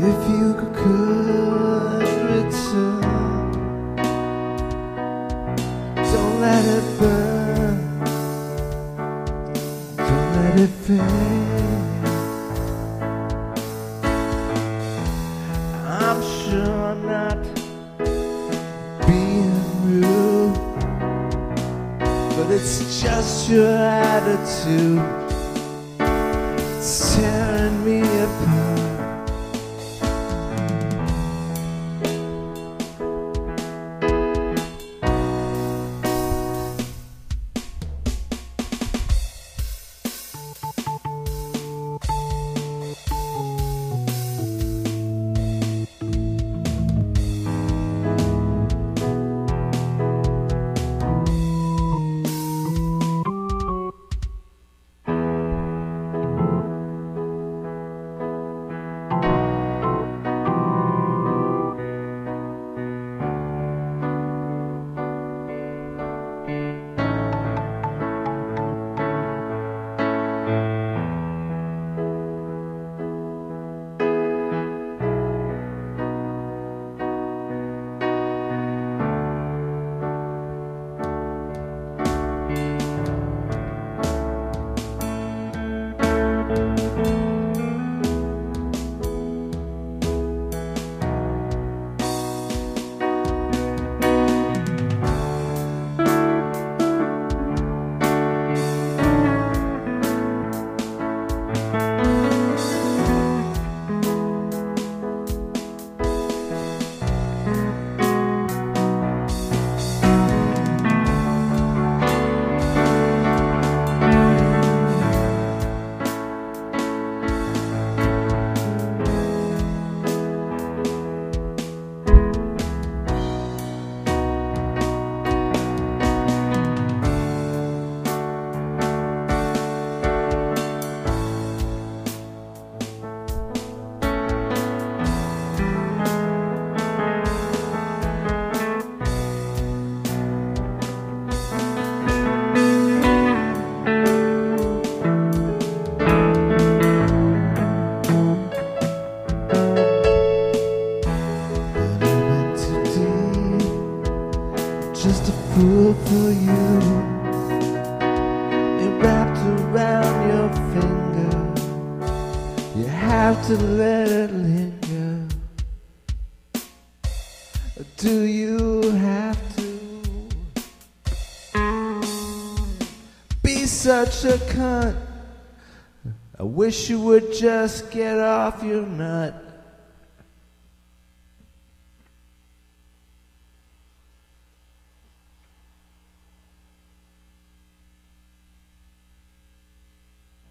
If you could return, don't let it burn, don't let it fade. I'm sure I'm not being rude, but it's just your attitude, it's tearing me apart. Just a fool for you. It wrapped around your finger. You have to let it linger. Do you have to be such a cunt? I wish you would just get off your nut.